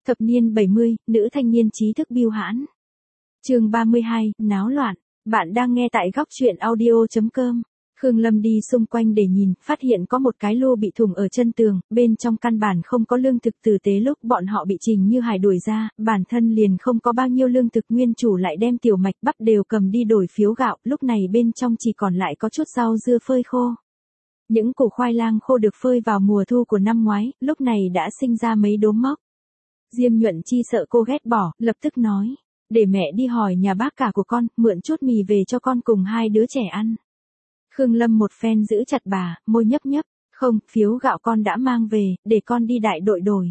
Thập niên 70, nữ thanh niên trí thức bưu hãn. Chương 32, náo loạn. Bạn đang nghe tại góc truyện audio.com. Khương Lâm đi xung quanh để nhìn, phát hiện có một cái lô bị thủng ở chân tường, bên trong căn bản không có lương thực tử tế. Lúc bọn họ bị Trình Như Hải đuổi ra, bản thân liền không có bao nhiêu lương thực, nguyên chủ lại đem tiểu mạch bắp đều cầm đi đổi phiếu gạo, lúc này bên trong chỉ còn lại có chút rau dưa phơi khô. Những củ khoai lang khô được phơi vào mùa thu của năm ngoái, lúc này đã sinh ra mấy đốm mốc. Diêm Nhuận Chi sợ cô ghét bỏ, lập tức nói, để mẹ đi hỏi nhà bác cả của con, mượn chút mì về cho con cùng hai đứa trẻ ăn. Khương Lâm một phen giữ chặt bà, môi nhấp nhấp, không, phiếu gạo con đã mang về, để con đi đại đội đổi.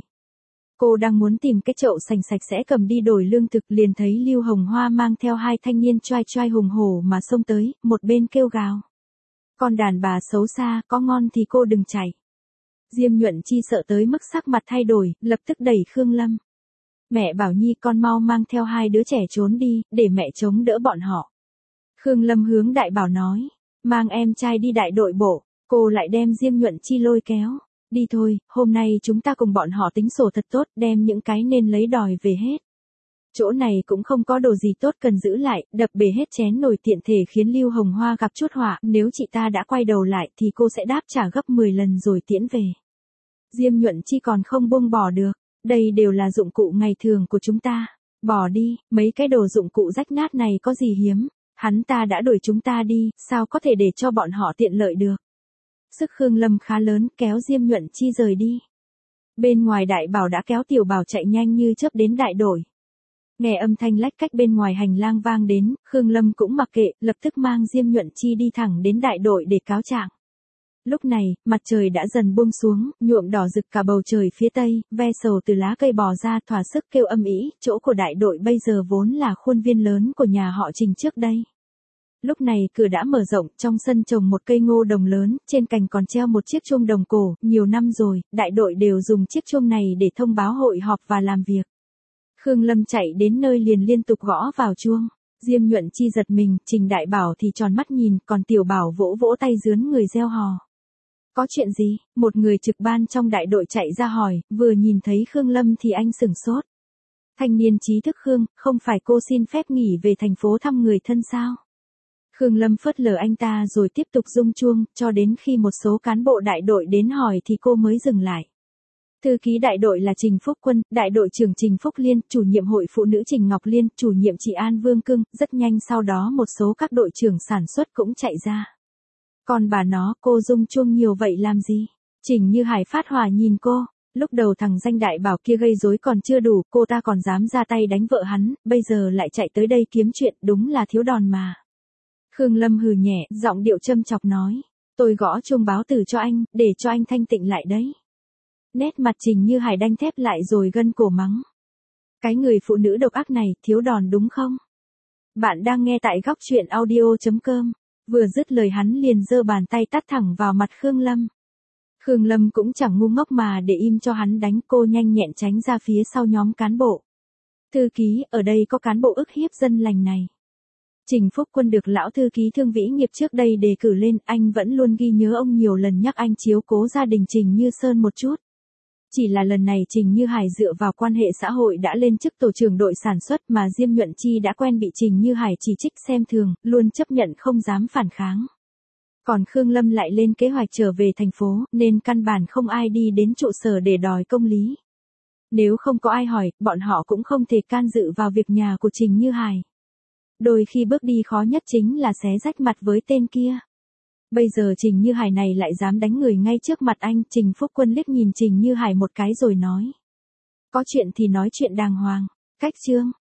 Cô đang muốn tìm cái chậu sành sạch sẽ cầm đi đổi lương thực, liền thấy Lưu Hồng Hoa mang theo hai thanh niên choai choai hùng hổ mà xông tới, một bên kêu gào. Con đàn bà xấu xa, có ngon thì cô đừng chạy. Diêm Nhuận Chi sợ tới mức sắc mặt thay đổi, lập tức đẩy Khương Lâm. Mẹ bảo Nhi con mau mang theo hai đứa trẻ trốn đi, để mẹ chống đỡ bọn họ. Khương Lâm hướng Đại Bảo nói, mang em trai đi đại đội bộ, cô lại đem Diêm Nhuận Chi lôi kéo. Đi thôi, hôm nay chúng ta cùng bọn họ tính sổ thật tốt, đem những cái nên lấy đòi về hết. Chỗ này cũng không có đồ gì tốt cần giữ lại, đập bể hết chén nồi tiện thể khiến Lưu Hồng Hoa gặp chút họa, nếu chị ta đã quay đầu lại thì cô sẽ đáp trả gấp 10 lần rồi tiễn về. Diêm Nhuận Chi còn không buông bỏ được, đây đều là dụng cụ ngày thường của chúng ta, bỏ đi, mấy cái đồ dụng cụ rách nát này có gì hiếm, hắn ta đã đuổi chúng ta đi, sao có thể để cho bọn họ tiện lợi được. Sức Khương Lâm khá lớn, kéo Diêm Nhuận Chi rời đi. Bên ngoài Đại Bảo đã kéo Tiểu Bảo chạy nhanh như chớp đến đại đội. Nghe âm thanh lách cách bên ngoài hành lang vang đến, Khương Lâm cũng mặc kệ, lập tức mang Diêm Nhuận Chi đi thẳng đến đại đội để cáo trạng. Lúc này, mặt trời đã dần buông xuống, nhuộm đỏ rực cả bầu trời phía tây, ve sầu từ lá cây bò ra thỏa sức kêu âm ĩ, chỗ của đại đội bây giờ vốn là khuôn viên lớn của nhà họ Trình trước đây. Lúc này cửa đã mở rộng, trong sân trồng một cây ngô đồng lớn, trên cành còn treo một chiếc chuông đồng cổ, nhiều năm rồi, đại đội đều dùng chiếc chuông này để thông báo hội họp và làm việc. Khương Lâm chạy đến nơi liền liên tục gõ vào chuông. Diêm Nhuận Chi giật mình, Trình Đại Bảo thì tròn mắt nhìn, còn Tiểu Bảo vỗ vỗ tay rướn người reo hò. Có chuyện gì? Một người trực ban trong đại đội chạy ra hỏi, vừa nhìn thấy Khương Lâm thì anh sửng sốt. Thanh niên trí thức Khương, không phải cô xin phép nghỉ về thành phố thăm người thân sao? Khương Lâm phớt lờ anh ta rồi tiếp tục rung chuông, cho đến khi một số cán bộ đại đội đến hỏi thì cô mới dừng lại. Thư ký đại đội là Trình Phúc Quân, đại đội trưởng Trình Phúc Liên, chủ nhiệm hội phụ nữ Trình Ngọc Liên, chủ nhiệm chị An Vương Cưng, rất nhanh sau đó một số các đội trưởng sản xuất cũng chạy ra. Còn bà nó, cô rung chuông nhiều vậy làm gì? Trình Như Hải phát hỏa nhìn cô, lúc đầu thằng danh Đại Bảo kia gây rối còn chưa đủ, cô ta còn dám ra tay đánh vợ hắn, bây giờ lại chạy tới đây kiếm chuyện, đúng là thiếu đòn mà. Khương Lâm hừ nhẹ, giọng điệu châm chọc nói, tôi gõ chuông báo tử cho anh, để cho anh thanh tịnh lại đấy. Nét mặt Trình Như Hải đanh thép lại rồi gân cổ mắng. Cái người phụ nữ độc ác này, thiếu đòn đúng không? Bạn đang nghe tại góc truyện audio.com. Vừa dứt lời hắn liền giơ bàn tay tát thẳng vào mặt Khương Lâm. Khương Lâm cũng chẳng ngu ngốc mà để im cho hắn đánh, cô nhanh nhẹn tránh ra phía sau nhóm cán bộ. Thư ký, ở đây có cán bộ ức hiếp dân lành này. Trình Phúc Quân được lão thư ký Thương Vĩ Nghiệp trước đây đề cử lên, anh vẫn luôn ghi nhớ ông, nhiều lần nhắc anh chiếu cố gia đình Trình Như Sơn một chút. Chỉ là lần này Trình Như Hải dựa vào quan hệ xã hội đã lên chức tổ trưởng đội sản xuất, mà Diêm Nhuận Chi đã quen bị Trình Như Hải chỉ trích xem thường, luôn chấp nhận không dám phản kháng. Còn Khương Lâm lại lên kế hoạch trở về thành phố, nên căn bản không ai đi đến trụ sở để đòi công lý. Nếu không có ai hỏi, bọn họ cũng không thể can dự vào việc nhà của Trình Như Hải. Đôi khi bước đi khó nhất chính là xé rách mặt với tên kia. Bây giờ Trình Như Hải này lại dám đánh người ngay trước mặt anh. Trình Phúc Quân liếc nhìn Trình Như Hải một cái rồi nói. Có chuyện thì nói chuyện đàng hoàng. Cách chương.